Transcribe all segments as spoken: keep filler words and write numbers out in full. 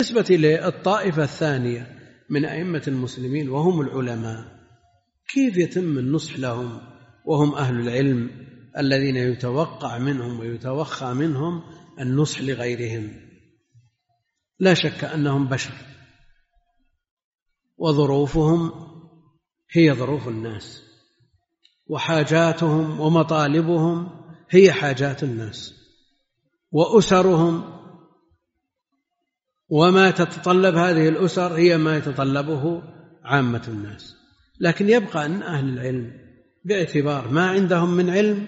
بالنسبة للطائفة الثانية من أئمة المسلمين وهم العلماء، كيف يتم النصح لهم وهم أهل العلم الذين يتوقع منهم ويتوخى منهم النصح لغيرهم؟ لا شك أنهم بشر وظروفهم هي ظروف الناس، وحاجاتهم ومطالبهم هي حاجات الناس، وأسرهم وما تتطلب هذه الأسر هي ما يتطلبه عامة الناس. لكن يبقى أن أهل العلم باعتبار ما عندهم من علم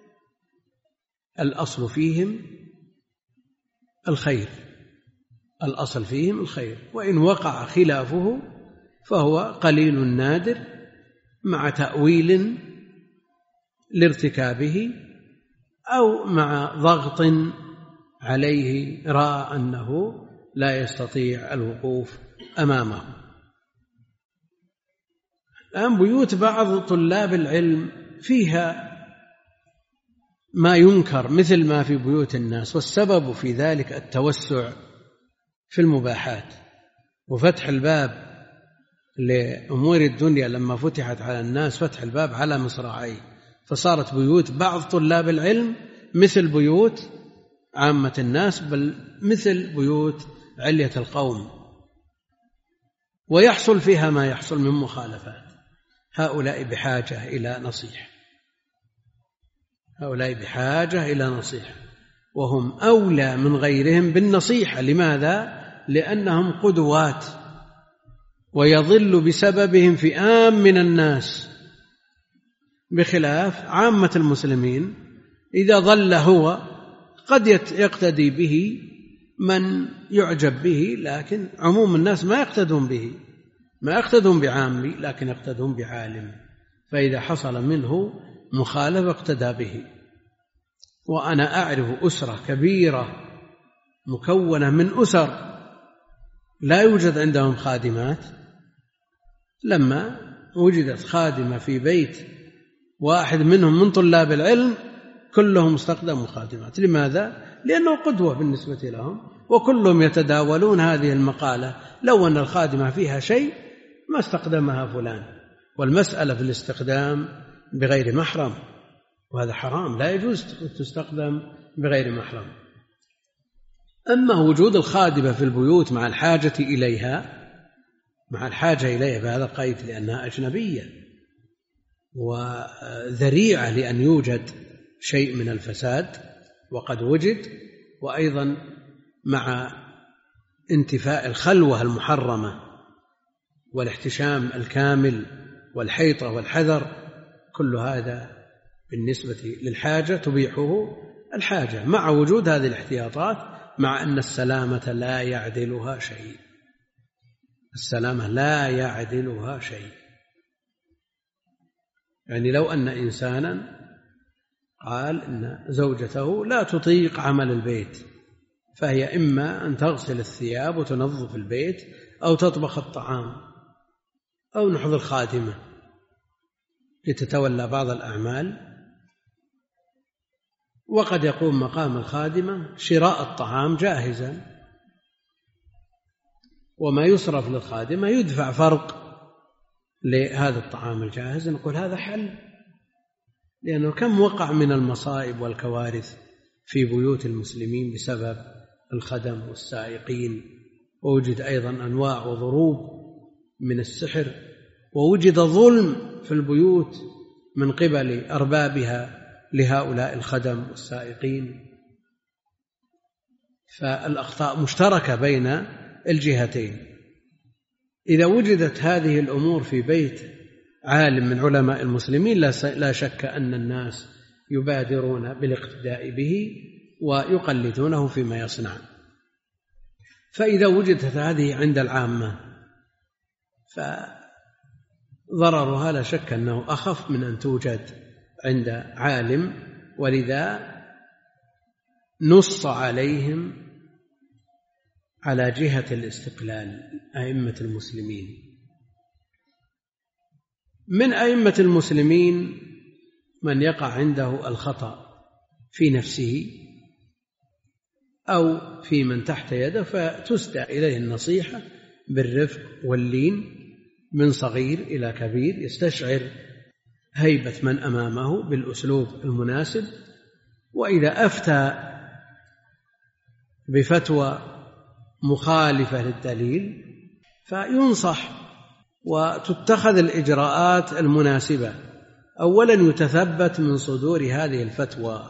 الأصل فيهم الخير، الأصل فيهم الخير، وإن وقع خلافه فهو قليل نادر مع تأويل لارتكابه أو مع ضغط عليه رأى أنه لا يستطيع الوقوف أمامه. الآن بيوت بعض طلاب العلم فيها ما ينكر مثل ما في بيوت الناس، والسبب في ذلك التوسع في المباحات وفتح الباب لأمور الدنيا. لما فتحت على الناس فتح الباب على مصراعيه، فصارت بيوت بعض طلاب العلم مثل بيوت عامة الناس، بل مثل بيوت علية القوم، ويحصل فيها ما يحصل من مخالفات. هؤلاء بحاجة إلى نصيحة، هؤلاء بحاجة إلى نصيحة، وهم أولى من غيرهم بالنصيحة. لماذا؟ لأنهم قدوات، ويضل بسببهم فئام من الناس، بخلاف عامة المسلمين إذا ضل هو قد يقتدي به من يعجب به، لكن عموم الناس ما يقتدون به، ما يقتدون بعامي، لكن يقتدون بعالم، فإذا حصل منه مخالفة اقتدى به. وأنا أعرف أسرة كبيرة مكونة من أسر لا يوجد عندهم خادمات، لما وجدت خادمة في بيت واحد منهم من طلاب العلم كلهم استخدموا خادمات. لماذا؟ لأنه قدوة بالنسبة لهم، وكلهم يتداولون هذه المقالة: لو أن الخادمة فيها شيء ما استخدمها فلان. والمسألة في الاستخدام بغير محرم، وهذا حرام، لا يجوز تستخدم بغير محرم. أما وجود الخادمة في البيوت مع الحاجة إليها مع الحاجة إليها فهذا قيد، لأنها أجنبية وذريعة لأن يوجد شيء من الفساد، وقد وجد. وأيضا مع انتفاء الخلوة المحرمة والاحتشام الكامل والحيطة والحذر، كل هذا بالنسبة للحاجة تبيحه الحاجة، مع وجود هذه الاحتياطات، مع أن السلامة لا يعدلها شيء، السلامة لا يعدلها شيء. يعني لو أن إنسانا قال إن زوجته لا تطيق عمل البيت، فهي إما أن تغسل الثياب وتنظف البيت، أو تطبخ الطعام، أو نحضر خادمة لتتولى بعض الأعمال، وقد يقوم مقام الخادمة شراء الطعام جاهزا، وما يصرف للخادمة يدفع فرق لهذا الطعام الجاهز. نقول هذا حل، لأنه كم وقع من المصائب والكوارث في بيوت المسلمين بسبب الخدم والسائقين، ووجد أيضا أنواع وضروب من السحر، ووجد ظلم في البيوت من قبل أربابها لهؤلاء الخدم والسائقين. فالأخطاء مشتركة بين الجهتين. إذا وجدت هذه الأمور في بيت عالم من علماء المسلمين لا شك أن الناس يبادرون بالاقتداء به ويقلدونه فيما يصنع. فإذا وجدت هذه عند العامة فضررها لا شك أنه أخف من أن توجد عند عالم، ولذا نص عليهم على جهة الاستقلال أئمة المسلمين. من أئمة المسلمين من يقع عنده الخطأ في نفسه أو في من تحت يده، فتسدى إليه النصيحة بالرفق واللين من صغير إلى كبير، يستشعر هيبة من أمامه بالأسلوب المناسب. وإذا أفتى بفتوى مخالفة للدليل فينصح وتتخذ الإجراءات المناسبة. أولا يتثبت من صدور هذه الفتوى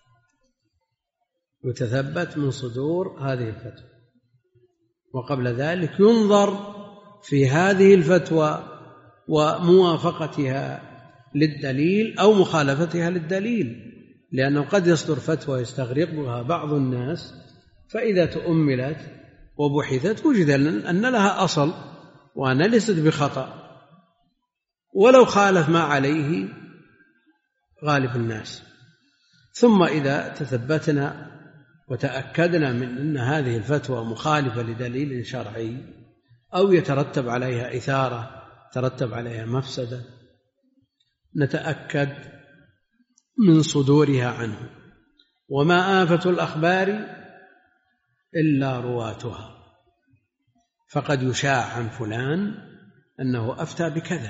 يتثبت من صدور هذه الفتوى وقبل ذلك ينظر في هذه الفتوى وموافقتها للدليل أو مخالفتها للدليل، لأنه قد يصدر فتوى يستغرقها بعض الناس، فإذا تؤملت وبحثت وجد أن لها أصل وأن ليست بخطأ ولو خالف ما عليه غالب الناس. ثم إذا تثبتنا وتأكدنا من أن هذه الفتوى مخالفة لدليل شرعي أو يترتب عليها إثارة ترتب عليها مفسدة، نتأكد من صدورها عنه. وما آفة الأخبار إلا رواتها، فقد يشاع عن فلان أنه أفتى بكذا،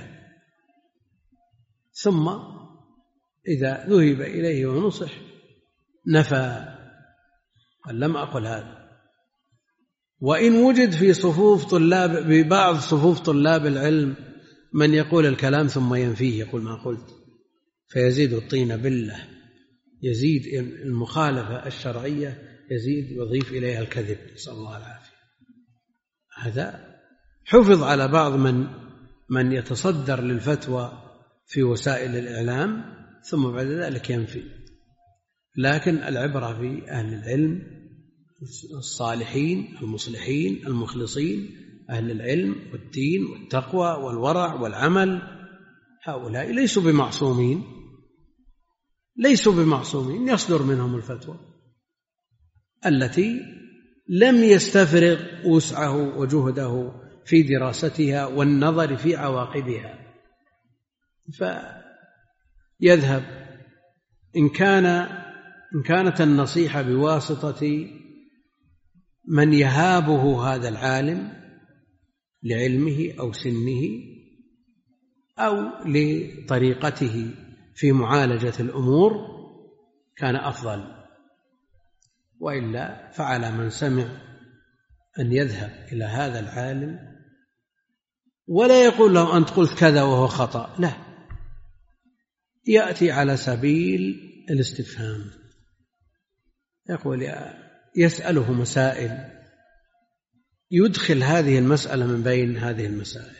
ثم إذا ذهب إليه ونصح نفى قال لم أقل هذا. وإن وجد في صفوف طلاب ببعض صفوف طلاب العلم من يقول الكلام ثم ينفيه، يقول ما قلت، فيزيد الطين بالله، يزيد المخالفة الشرعية يزيد يضيف إليها الكذب، نسأل الله العافية. هذا حفظ على بعض من من يتصدر للفتوى في وسائل الإعلام ثم بعد ذلك ينفي. لكن العبرة في أهل العلم الصالحين المصلحين المخلصين، أهل العلم والدين والتقوى والورع والعمل، هؤلاء ليسوا بمعصومين ليسوا بمعصومين يصدر منهم الفتوى التي لم يستفرغ وسعه وجهده في دراستها والنظر في عواقبها، فيذهب إن كان إن كانت النصيحة بواسطة من يهابه هذا العالم لعلمه أو سنه أو لطريقته في معالجة الأمور كان أفضل، وإلا فعلى من سمع أن يذهب إلى هذا العالم ولا يقول له أنت قلت كذا وهو خطأ، لا، يأتي على سبيل الاستفهام، يقول يسأله مسائل يدخل هذه المسألة من بين هذه المسائل،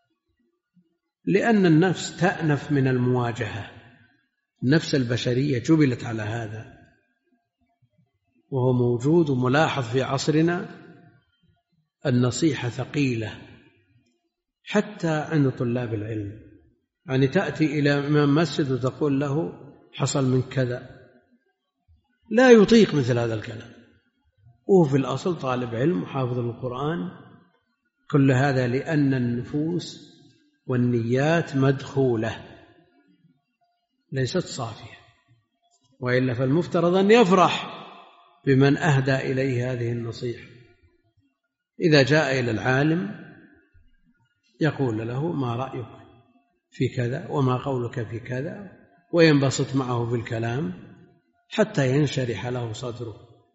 لأن النفس تأنف من المواجهة، النفس البشرية جبلت على هذا، وهو موجود وملاحظ في عصرنا. النصيحة ثقيلة حتى عند طلاب العلم، يعني تأتي إلى إمام مسجد وتقول له حصل من كذا، لا يطيق مثل هذا الكلام، وهو في الأصل طالب علم وحافظ القرآن. كل هذا لأن النفوس والنيات مدخولة ليست صافية، وإلا فالمفترض أن يفرح بمن أهدى إليه هذه النصيحة. إذا جاء إلى العالم يقول له ما رأيك في كذا وما قولك في كذا، وينبسط معه في الكلام حتى ينشرح له صدره،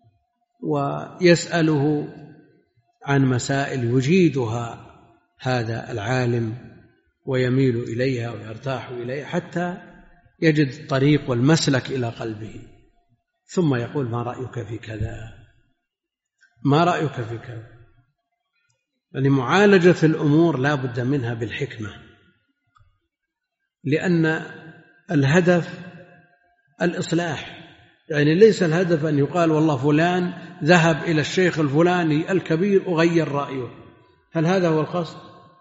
ويسأله عن مسائل يجيدها هذا العالم ويميل إليها ويرتاح إليها حتى يجد الطريق والمسلك إلى قلبه، ثم يقول ما رأيك في كذا ما رأيك في كذا. يعني معالجة الأمور لا بد منها بالحكمة، لأن الهدف الإصلاح، يعني ليس الهدف أن يقال والله فلان ذهب إلى الشيخ الفلاني الكبير أغير رأيه. هل هذا هو القصد؟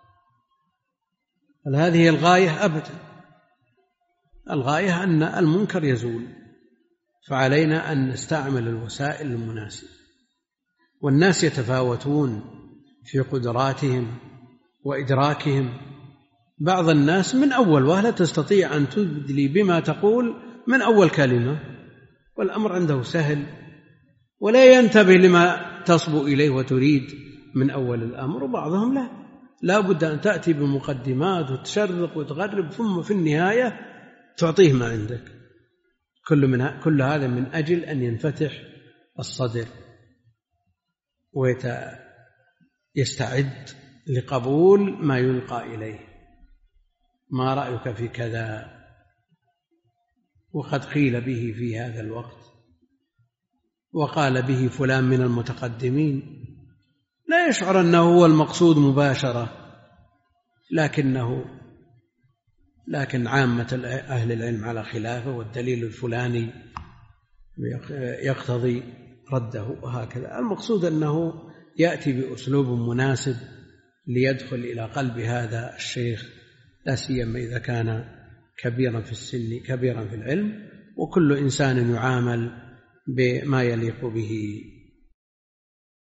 هل هذه الغاية؟ أبدا. الغاية أن المنكر يزول، فعلينا أن نستعمل الوسائل المناسبة. والناس يتفاوتون في قدراتهم وإدراكهم، بعض الناس من أول وهلة تستطيع أن تدلي بما تقول من أول كلمة، والأمر عنده سهل ولا ينتبه لما تصبو إليه وتريد من أول الأمر. وبعضهم لا لا بد أن تأتي بمقدمات وتشرق وتغرب ثم في النهاية تعطيه ما عندك. كل, من كل هذا من أجل أن ينفتح الصدر ويستعد لقبول ما يلقى إليه. ما رأيك في كذا؟ وقد قيل به في هذا الوقت، وقال به فلان من المتقدمين، لا يشعر أنه هو المقصود مباشرة، لكنه لكن عامة أهل العلم على خلافه، والدليل الفلاني يقتضي رده وهكذا. المقصود أنه يأتي بأسلوب مناسب ليدخل إلى قلب هذا الشيخ، لا سيما إذا كان كبيرا في السن كبيرا في العلم، وكل إنسان يعامل بما يليق به.